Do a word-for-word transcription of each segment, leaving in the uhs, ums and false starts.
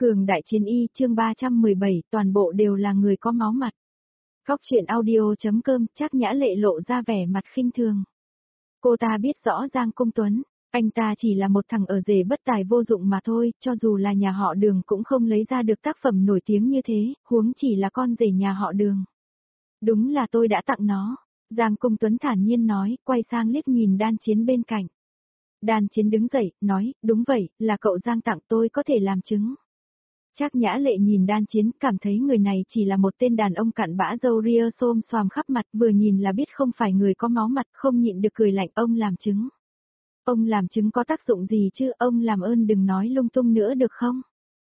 Cường đại chiến y chương ba trăm mười bảy toàn bộ đều là người có máu mặt. Góc truyện audio.com Trác Nhã Lệ lộ ra vẻ mặt khinh thường. Cô ta biết rõ Giang Cung Tuấn, anh ta chỉ là một thằng ở rể bất tài vô dụng mà thôi, cho dù là nhà họ Đường cũng không lấy ra được tác phẩm nổi tiếng như thế, huống chỉ là con rể nhà họ Đường. Đúng là tôi đã tặng nó, Giang Cung Tuấn thản nhiên nói, quay sang liếc nhìn Đan Chiến bên cạnh. Đan Chiến đứng dậy, nói, đúng vậy, là cậu Giang tặng tôi có thể làm chứng. Trác Nhã Lệ nhìn Đan Chiến, cảm thấy người này chỉ là một tên đàn ông cặn bã râu ria xôm xoàm khắp mặt, vừa nhìn là biết không phải người có máu mặt, không nhịn được cười lạnh. Ông làm chứng. Ông làm chứng có tác dụng gì chứ, ông làm ơn đừng nói lung tung nữa được không?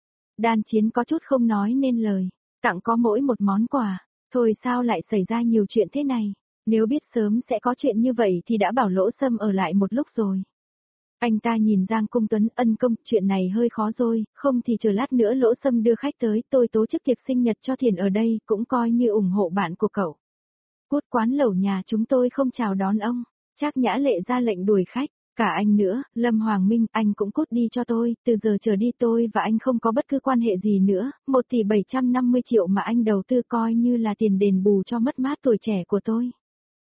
Đan Chiến có chút không nói nên lời, tặng có mỗi một món quà, thôi sao lại xảy ra nhiều chuyện thế này, nếu biết sớm sẽ có chuyện như vậy thì đã bảo Lỗ Sâm ở lại một lúc rồi. Anh ta nhìn Giang Cung Tuấn, ân công, chuyện này hơi khó rồi, không thì chờ lát nữa Lỗ Sâm đưa khách tới, tôi tổ chức tiệc sinh nhật cho Thiền ở đây, cũng coi như ủng hộ bạn của cậu. Cút quán lẩu nhà chúng tôi không chào đón ông. Trác Nhã Lệ ra lệnh đuổi khách, cả anh nữa, Lâm Hoàng Minh, anh cũng cút đi cho tôi, từ giờ trở đi tôi và anh không có bất cứ quan hệ gì nữa, một tỷ bảy trăm năm mươi triệu mà anh đầu tư coi như là tiền đền bù cho mất mát tuổi trẻ của tôi.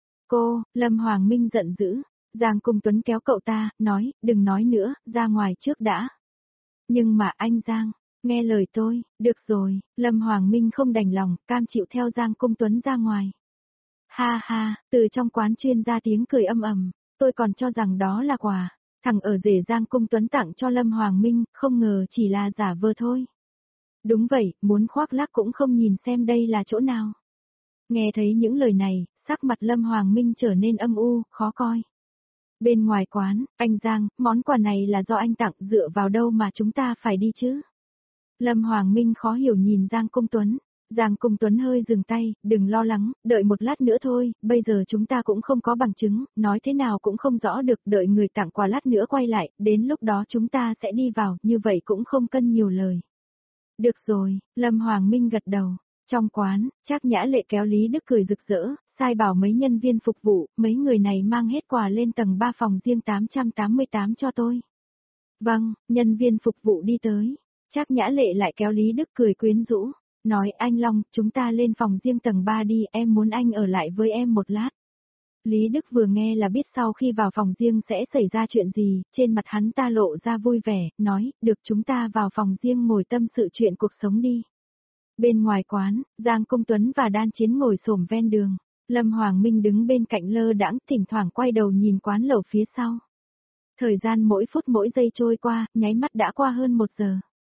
Cô, Lâm Hoàng Minh giận dữ. Giang Cung Tuấn kéo cậu ta, nói, đừng nói nữa, ra ngoài trước đã. Nhưng mà anh Giang, nghe lời tôi, được rồi, Lâm Hoàng Minh không đành lòng, cam chịu theo Giang Cung Tuấn ra ngoài. Ha ha, từ trong quán chuyên ra tiếng cười âm ầm, tôi còn cho rằng đó là quà, thằng ở rể Giang Cung Tuấn tặng cho Lâm Hoàng Minh, không ngờ chỉ là giả vờ thôi. Đúng vậy, muốn khoác lác cũng không nhìn xem đây là chỗ nào. Nghe thấy những lời này, sắc mặt Lâm Hoàng Minh trở nên âm u, khó coi. Bên ngoài quán, anh Giang, món quà này là do anh tặng, dựa vào đâu mà chúng ta phải đi chứ? Lâm Hoàng Minh khó hiểu nhìn Giang Cung Tuấn. Giang Cung Tuấn hơi dừng tay, đừng lo lắng, đợi một lát nữa thôi, bây giờ chúng ta cũng không có bằng chứng, nói thế nào cũng không rõ được, đợi người tặng quà lát nữa quay lại, đến lúc đó chúng ta sẽ đi vào, như vậy cũng không cần nhiều lời. Được rồi, Lâm Hoàng Minh gật đầu. Trong quán, Trác Nhã Lệ kéo Lý Đức cười rực rỡ, sai bảo mấy nhân viên phục vụ, mấy người này mang hết quà lên tầng ba phòng riêng tám trăm tám mươi tám cho tôi. Vâng, nhân viên phục vụ đi tới. Trác Nhã Lệ lại kéo Lý Đức cười quyến rũ, nói anh Long, chúng ta lên phòng riêng tầng ba đi, em muốn anh ở lại với em một lát. Lý Đức vừa nghe là biết sau khi vào phòng riêng sẽ xảy ra chuyện gì, trên mặt hắn ta lộ ra vui vẻ, nói, được chúng ta vào phòng riêng ngồi tâm sự chuyện cuộc sống đi. Bên ngoài quán, Giang Cung Tuấn và Đan Chiến ngồi xổm ven đường, Lâm Hoàng Minh đứng bên cạnh lơ đãng, thỉnh thoảng quay đầu nhìn quán lẩu phía sau. Thời gian mỗi phút mỗi giây trôi qua, nháy mắt đã qua hơn một giờ.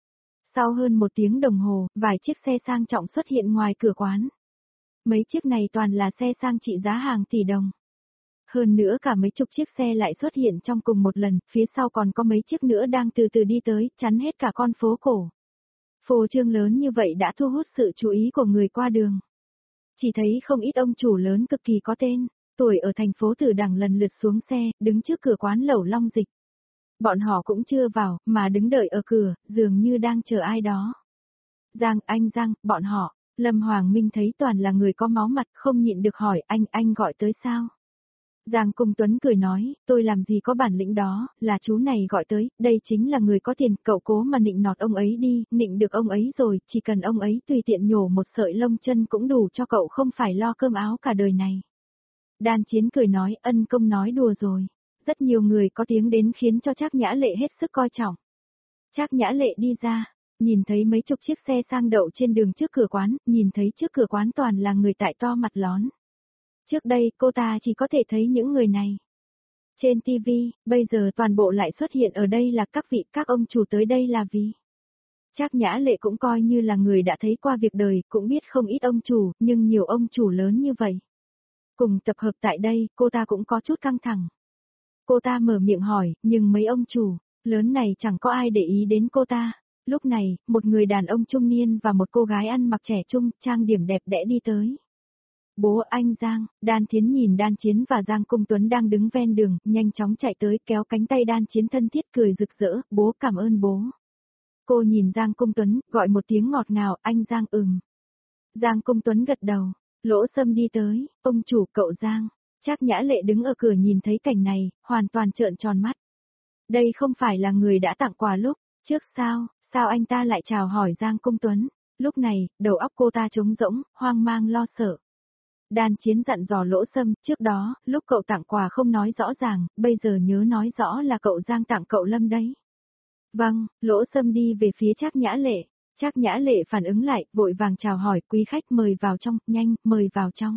Sau hơn một tiếng đồng hồ, vài chiếc xe sang trọng xuất hiện ngoài cửa quán. Mấy chiếc này toàn là xe sang trị giá hàng tỷ đồng. Hơn nữa cả mấy chục chiếc xe lại xuất hiện trong cùng một lần, phía sau còn có mấy chiếc nữa đang từ từ đi tới, chắn hết cả con phố cổ. Phô trương lớn như vậy đã thu hút sự chú ý của người qua đường. Chỉ thấy không ít ông chủ lớn cực kỳ có tên, tuổi ở thành phố Tử Đằng lần lượt xuống xe, đứng trước cửa quán lẩu Long Dịch. Bọn họ cũng chưa vào, mà đứng đợi ở cửa, dường như đang chờ ai đó. Giang, anh Giang, bọn họ, Lâm Hoàng Minh thấy toàn là người có máu mặt, không nhịn được hỏi anh, anh gọi tới sao? Giang Cung Tuấn cười nói, tôi làm gì có bản lĩnh đó, là chú này gọi tới, đây chính là người có tiền, cậu cố mà nịnh nọt ông ấy đi, nịnh được ông ấy rồi, chỉ cần ông ấy tùy tiện nhổ một sợi lông chân cũng đủ cho cậu không phải lo cơm áo cả đời này. Đan Chiến cười nói, ân công nói đùa rồi, rất nhiều người có tiếng đến khiến cho Trác Nhã Lệ hết sức coi trọng. Trác Nhã Lệ đi ra, nhìn thấy mấy chục chiếc xe sang đậu trên đường trước cửa quán, nhìn thấy trước cửa quán toàn là người tại to mặt lón. Trước đây cô ta chỉ có thể thấy những người này trên ti vi, bây giờ toàn bộ lại xuất hiện ở đây là các vị các ông chủ tới đây là vì. Trác Nhã Lệ cũng coi như là người đã thấy qua việc đời, cũng biết không ít ông chủ, nhưng nhiều ông chủ lớn như vậy. Cùng tập hợp tại đây, cô ta cũng có chút căng thẳng. Cô ta mở miệng hỏi, nhưng mấy ông chủ lớn này chẳng có ai để ý đến cô ta. Lúc này, một người đàn ông trung niên và một cô gái ăn mặc trẻ trung, trang điểm đẹp đẽ đi tới. Bố anh Giang, Đan Thiến nhìn Đan Chiến và Giang Cung Tuấn đang đứng ven đường, nhanh chóng chạy tới kéo cánh tay Đan Chiến thân thiết cười rực rỡ, bố cảm ơn bố. Cô nhìn Giang Cung Tuấn, gọi một tiếng ngọt ngào, anh Giang ừm. Giang Cung Tuấn gật đầu, Lỗ Sâm đi tới, ông chủ cậu Giang. Trác Nhã Lệ đứng ở cửa nhìn thấy cảnh này, hoàn toàn trợn tròn mắt. Đây không phải là người đã tặng quà lúc trước sao, Sao anh ta lại chào hỏi Giang Cung Tuấn? Lúc này, đầu óc cô ta trống rỗng, hoang mang lo sợ. Đan Chiến dặn dò Lỗ Sâm, trước đó, lúc cậu tặng quà không nói rõ ràng, bây giờ nhớ nói rõ là cậu Giang tặng cậu Lâm đấy. Vâng, Lỗ Sâm đi về phía Trác Nhã Lệ. Trác Nhã Lệ phản ứng lại, vội vàng chào hỏi, quý khách mời vào trong, nhanh, mời vào trong.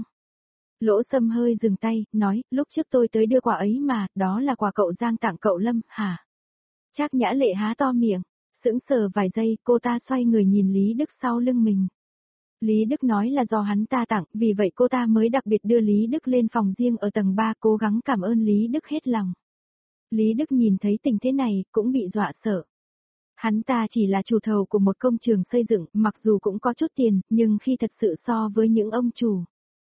Lỗ Sâm hơi dừng tay, nói, lúc trước tôi tới đưa quà ấy mà, đó là quà cậu Giang tặng cậu Lâm, hả? Trác Nhã Lệ há to miệng, sững sờ vài giây, cô ta xoay người nhìn Lý Đức sau lưng mình. Lý Đức nói là do hắn ta tặng, vì vậy cô ta mới đặc biệt đưa Lý Đức lên phòng riêng ở tầng ba, cố gắng cảm ơn Lý Đức hết lòng. Lý Đức nhìn thấy tình thế này, cũng bị dọa sợ. Hắn ta chỉ là chủ thầu của một công trường xây dựng, mặc dù cũng có chút tiền, nhưng khi thật sự so với những ông chủ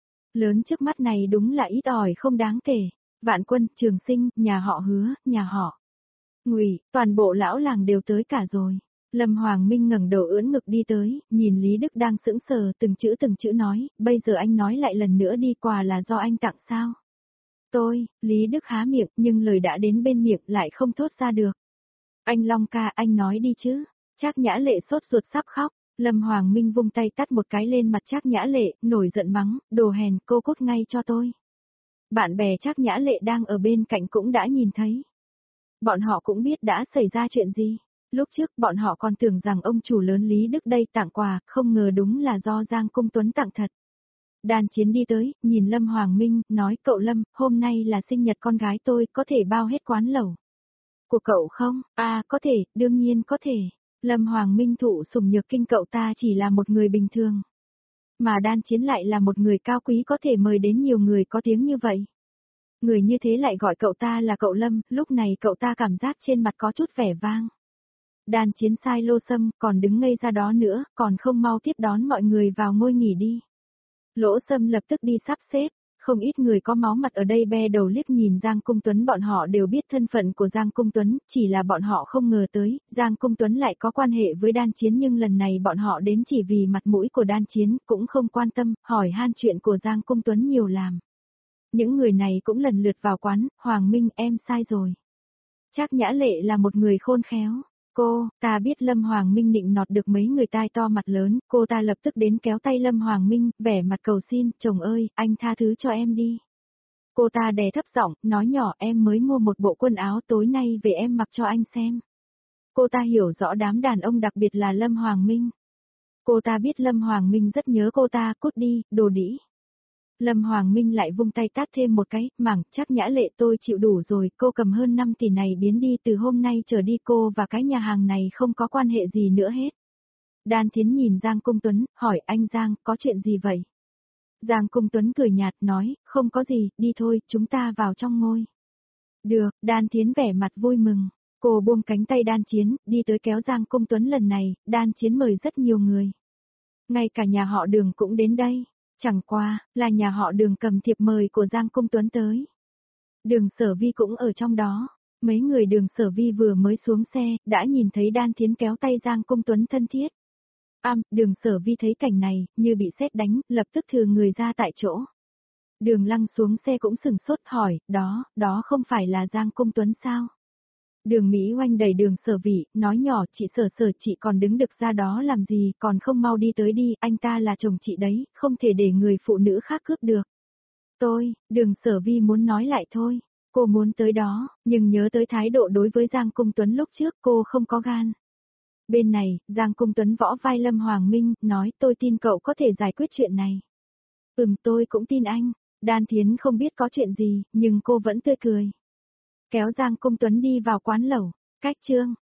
lớn trước mắt này đúng là ít ỏi không đáng kể. Vạn Quân, Trường Sinh, nhà họ Hứa, nhà họ Ngụy, toàn bộ lão làng đều tới cả rồi. Lâm Hoàng Minh ngẩng đầu ưỡn ngực đi tới, nhìn Lý Đức đang sững sờ, từng chữ từng chữ nói, bây giờ anh nói lại lần nữa đi, quà là do anh tặng sao? Tôi, Lý Đức há miệng, nhưng lời đã đến bên miệng lại không thốt ra được. Anh Long ca, anh nói đi chứ. Trác Nhã Lệ sốt ruột sắp khóc. Lâm Hoàng Minh vung tay tát một cái lên mặt Trác Nhã Lệ, nổi giận mắng, đồ hèn, cô cút ngay cho tôi. Bạn bè Trác Nhã Lệ đang ở bên cạnh cũng đã nhìn thấy. Bọn họ cũng biết đã xảy ra chuyện gì. Lúc trước bọn họ còn tưởng rằng ông chủ lớn Lý Đức đây tặng quà, không ngờ đúng là do Giang Cung Tuấn tặng thật. Đan Chiến đi tới, nhìn Lâm Hoàng Minh, nói, cậu Lâm, hôm nay là sinh nhật con gái tôi, có thể bao hết quán lẩu của cậu không? À, có thể, đương nhiên có thể. Lâm Hoàng Minh thụ sủng nhược kinh, cậu ta chỉ là một người bình thường. Mà Đan Chiến lại là một người cao quý, có thể mời đến nhiều người có tiếng như vậy. Người như thế lại gọi cậu ta là cậu Lâm, lúc này cậu ta cảm giác trên mặt có chút vẻ vang. Đan Chiến sai Lô Sâm, còn đứng ngây ra đó nữa, còn không mau tiếp đón mọi người vào ngôi nghỉ đi. Lỗ Sâm lập tức đi sắp xếp. Không ít người có máu mặt ở đây be đầu liếc nhìn Giang Cung Tuấn, bọn họ đều biết thân phận của Giang Cung Tuấn, chỉ là bọn họ không ngờ tới, Giang Cung Tuấn lại có quan hệ với Đan Chiến, nhưng lần này bọn họ đến chỉ vì mặt mũi của Đan Chiến, cũng không quan tâm, hỏi han chuyện của Giang Cung Tuấn nhiều làm. Những người này cũng lần lượt vào quán, Hoàng Minh em sai rồi. Trác Nhã Lệ là một người khôn khéo. Cô, ta biết Lâm Hoàng Minh nịnh nọt được mấy người tai to mặt lớn, cô ta lập tức đến kéo tay Lâm Hoàng Minh, vẻ mặt cầu xin, chồng ơi, anh tha thứ cho em đi. Cô ta đè thấp giọng, nói nhỏ, em mới mua một bộ quần áo, tối nay về em mặc cho anh xem. Cô ta hiểu rõ đám đàn ông, đặc biệt là Lâm Hoàng Minh. Cô ta biết Lâm Hoàng Minh rất nhớ cô ta, cút đi, đồ đĩ. Lâm Hoàng Minh lại vung tay tát thêm một cái, mảng, Trác Nhã Lệ, tôi chịu đủ rồi, cô cầm hơn năm tỷ này biến đi, từ hôm nay trở đi cô và cái nhà hàng này không có quan hệ gì nữa hết. Đan Thiến nhìn Giang Cung Tuấn, hỏi, anh Giang, có chuyện gì vậy? Giang Cung Tuấn cười nhạt, nói, không có gì, đi thôi, chúng ta vào trong ngôi. Được, Đan Thiến vẻ mặt vui mừng, cô buông cánh tay Đan Chiến, đi tới kéo Giang Cung Tuấn. Lần này, Đan Chiến mời rất nhiều người. Ngay cả nhà họ Đường cũng đến đây. Chẳng qua, là nhà họ Đường cầm thiệp mời của Giang Cung Tuấn tới. Đường Sở Vi cũng ở trong đó. Mấy người Đường Sở Vi vừa mới xuống xe, đã nhìn thấy Đan Thiến kéo tay Giang Cung Tuấn thân thiết. Am, Đường Sở Vi thấy cảnh này, như bị sét đánh, lập tức thừa người ra tại chỗ. Đường Lăng xuống xe cũng sừng sốt, hỏi, đó, đó không phải là Giang Cung Tuấn sao? Đường Mỹ Oanh đẩy Đường Sở Vi, nói nhỏ, chị Sở Sở, chị còn đứng được ra đó làm gì, còn không mau đi tới đi, anh ta là chồng chị đấy, không thể để người phụ nữ khác cướp được. Tôi, Đường Sở Vi muốn nói lại thôi, cô muốn tới đó, nhưng nhớ tới thái độ đối với Giang Cung Tuấn lúc trước, cô không có gan. Bên này, Giang Cung Tuấn võ vai Lâm Hoàng Minh, nói, tôi tin cậu có thể giải quyết chuyện này. Ừm, tôi cũng tin anh. Đan Thiến không biết có chuyện gì, nhưng cô vẫn tươi cười. Kéo Giang Cung Tuấn đi vào quán lẩu. Cách chương